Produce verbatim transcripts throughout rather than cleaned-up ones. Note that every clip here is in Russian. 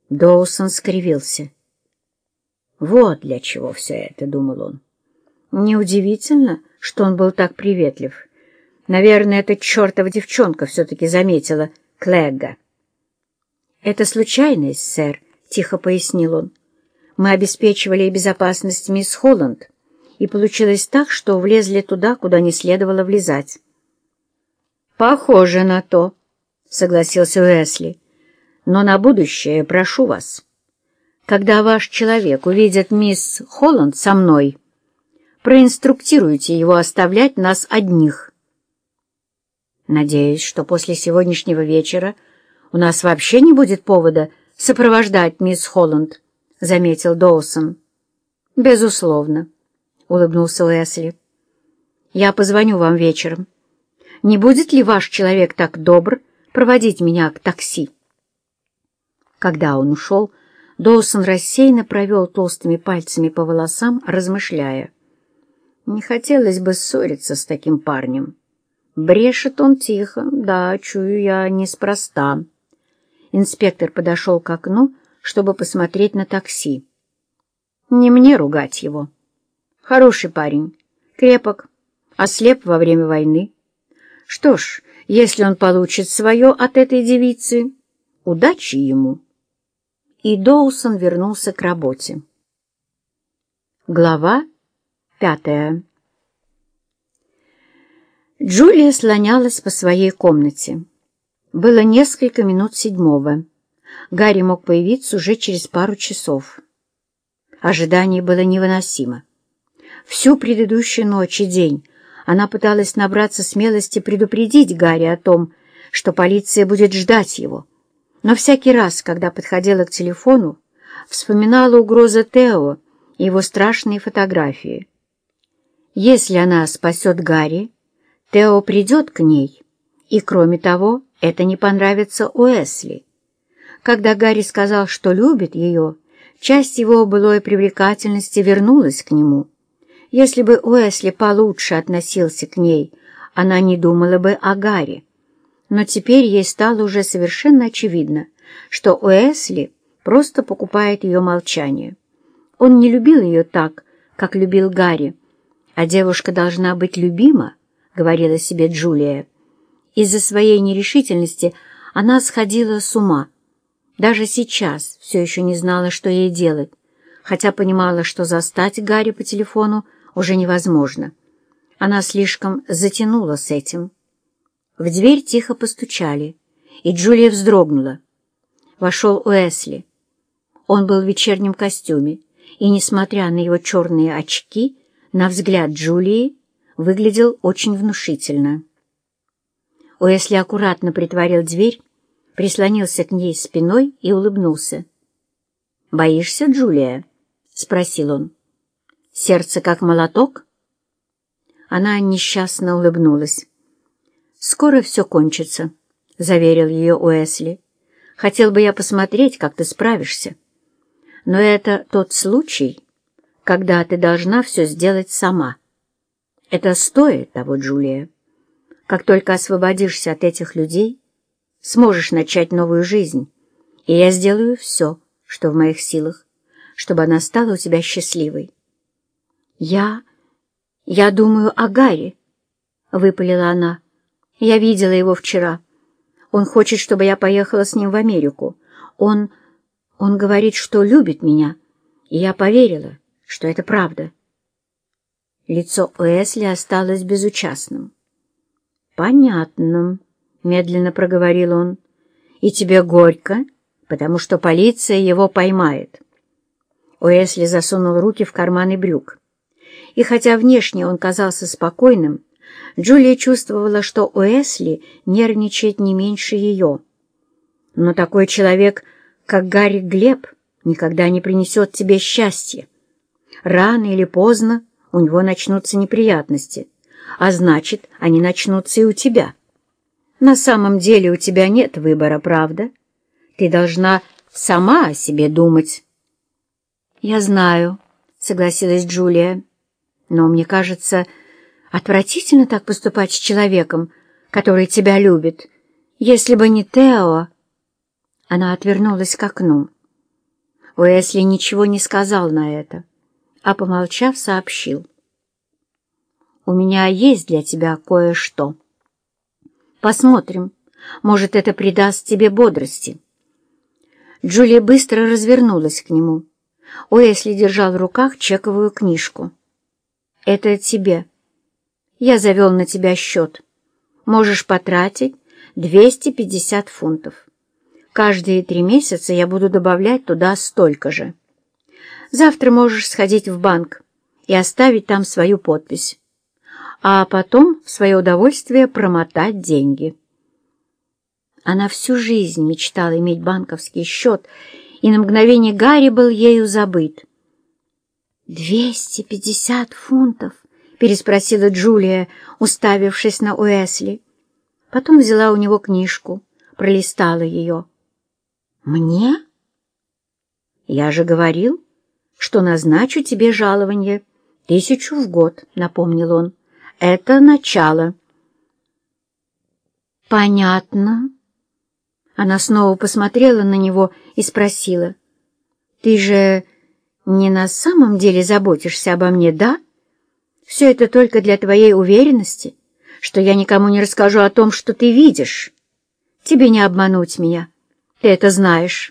Доусон скривился. «Вот для чего все это», — думал он. Неудивительно, что он был так приветлив. Наверное, эта чертова девчонка все-таки заметила Клэгга. «Это случайность, сэр», — тихо пояснил он. «Мы обеспечивали безопасность мисс Холланд, и получилось так, что влезли туда, куда не следовало влезать». «Похоже на то», — согласился Уэсли. «Но на будущее прошу вас, когда ваш человек увидит мисс Холланд со мной, проинструктируйте его оставлять нас одних». «Надеюсь, что после сегодняшнего вечера у нас вообще не будет повода сопровождать мисс Холланд», — заметил Доусон. «Безусловно», — улыбнулся Уэсли. «Я позвоню вам вечером. Не будет ли ваш человек так добр проводить меня к такси?» Когда он ушел, Доусон рассеянно провел толстыми пальцами по волосам, размышляя. «Не хотелось бы ссориться с таким парнем. Брешет он тихо, да, чую я, неспроста». Инспектор подошел к окну, чтобы посмотреть на такси. «Не мне ругать его. Хороший парень, крепок, ослеп во время войны. Что ж, если он получит свое от этой девицы, удачи ему». И Доусон вернулся к работе. Глава пятая. Джулия слонялась по своей комнате. Было несколько минут седьмого. Гарри мог появиться уже через пару часов. Ожидание было невыносимо. Всю предыдущую ночь и день она пыталась набраться смелости предупредить Гарри о том, что полиция будет ждать его. Но всякий раз, когда подходила к телефону, вспоминала угрозы Тео и его страшные фотографии. Если она спасет Гарри, Тео придет к ней, и, кроме того, это не понравится Уэсли. Когда Гарри сказал, что любит ее, часть его былой привлекательности вернулась к нему. Если бы Уэсли получше относился к ней, она не думала бы о Гарри. Но теперь ей стало уже совершенно очевидно, что Уэсли просто покупает ее молчание. Он не любил ее так, как любил Гарри, а девушка должна быть любима, говорила себе Джулия. Из-за своей нерешительности она сходила с ума. Даже сейчас все еще не знала, что ей делать, хотя понимала, что застать Гарри по телефону уже невозможно. Она слишком затянула с этим. В дверь тихо постучали, и Джулия вздрогнула. Вошел Уэсли. Он был в вечернем костюме, и, несмотря на его черные очки, на взгляд Джулии выглядел очень внушительно. Уэсли аккуратно притворил дверь, прислонился к ней спиной и улыбнулся. «Боишься, Джулия?» — спросил он. «Сердце как молоток?» Она несчастно улыбнулась. «Скоро все кончится», — заверил ее Уэсли. «Хотел бы я посмотреть, как ты справишься. Но это тот случай, когда ты должна все сделать сама. Это стоит того, Джулия. Как только освободишься от этих людей, сможешь начать новую жизнь, и я сделаю все, что в моих силах, чтобы она стала у тебя счастливой». «Я... я думаю о Гарри», — выпалила она. «Я видела его вчера. Он хочет, чтобы я поехала с ним в Америку. Он... он говорит, что любит меня, и я поверила, что это правда». Лицо Уэсли осталось безучастным. «Понятно», — медленно проговорил он. «И тебе горько, потому что полиция его поймает». Уэсли засунул руки в карманы брюк. И хотя внешне он казался спокойным, Джулия чувствовала, что Уэсли нервничает не меньше ее. Но такой человек, как Гарри Глеб, никогда не принесет тебе счастья. Рано или поздно у него начнутся неприятности, а значит, они начнутся и у тебя. На самом деле у тебя нет выбора, правда? Ты должна сама о себе думать. «Я знаю», — согласилась Джулия, — «но мне кажется, отвратительно так поступать с человеком, который тебя любит. Если бы не Тео...» Она отвернулась к окну. Уэсли ничего не сказал на это, а, помолчав, сообщил. «У меня есть для тебя кое-что. Посмотрим, может, это придаст тебе бодрости». Джулия быстро развернулась к нему. Уэсли держал в руках чековую книжку. «Это тебе. Я завел на тебя счет. Можешь потратить двести пятьдесят фунтов. Каждые три месяца я буду добавлять туда столько же. Завтра можешь сходить в банк и оставить там свою подпись, а потом в свое удовольствие промотать деньги». Она всю жизнь мечтала иметь банковский счет, и на мгновение Гарри был ею забыт. «Двести пятьдесят фунтов?» — переспросила Джулия, уставившись на Уэсли. Потом взяла у него книжку, пролистала ее. «Мне? Я же говорил, что назначу тебе жалование. Тысячу в год», — напомнил он. «Это начало». «Понятно». Она снова посмотрела на него и спросила. «Ты же не на самом деле заботишься обо мне, да? Все это только для твоей уверенности, что я никому не расскажу о том, что ты видишь. Тебе не обмануть меня, ты это знаешь».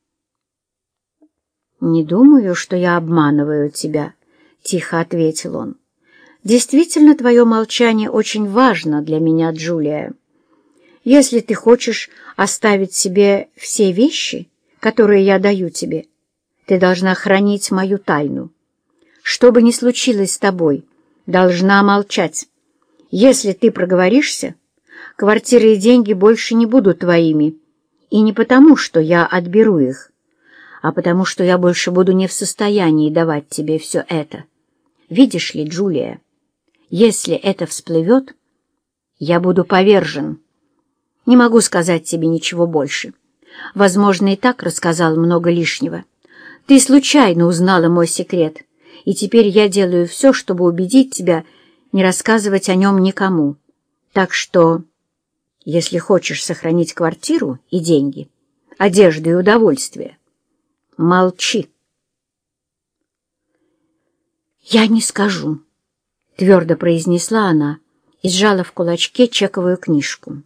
«Не думаю, что я обманываю тебя», — тихо ответил он. «Действительно, твое молчание очень важно для меня, Джулия. Если ты хочешь оставить себе все вещи, которые я даю тебе, ты должна хранить мою тайну. Что бы ни случилось с тобой, должна молчать. Если ты проговоришься, квартиры и деньги больше не будут твоими, и не потому, что я отберу их, а потому, что я больше буду не в состоянии давать тебе все это. Видишь ли, Джулия, если это всплывет, я буду повержен. Не могу сказать тебе ничего больше. Возможно, и так рассказал много лишнего. Ты случайно узнала мой секрет, и теперь я делаю все, чтобы убедить тебя не рассказывать о нем никому. Так что, если хочешь сохранить квартиру и деньги, одежду и удовольствие, молчи». «Я не скажу», — твердо произнесла она и сжала в кулачке чековую книжку.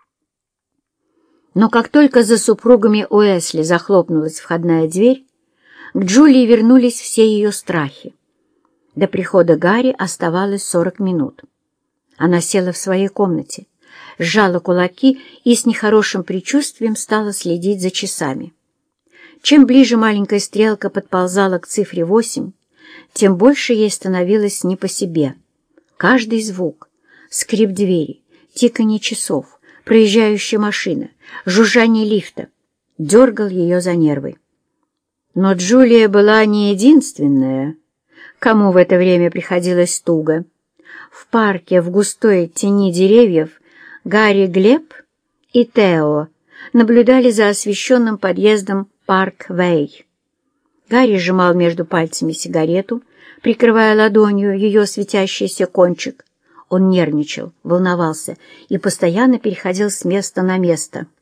Но как только за супругами Уэсли захлопнулась входная дверь, к Джулии вернулись все ее страхи. До прихода Гарри оставалось сорок минут. Она села в своей комнате, сжала кулаки и с нехорошим предчувствием стала следить за часами. Чем ближе маленькая стрелка подползала к цифре восемь, тем больше ей становилось не по себе. Каждый звук, скрип двери, тиканье часов, проезжающая машина, жужжание лифта дергал ее за нервы. Но Джулия была не единственная, кому в это время приходилось туго. В парке в густой тени деревьев Гарри, Глеб и Тео наблюдали за освещенным подъездом Парк-Вэй. Гарри сжимал между пальцами сигарету, прикрывая ладонью ее светящийся кончик. Он нервничал, волновался и постоянно переходил с места на место.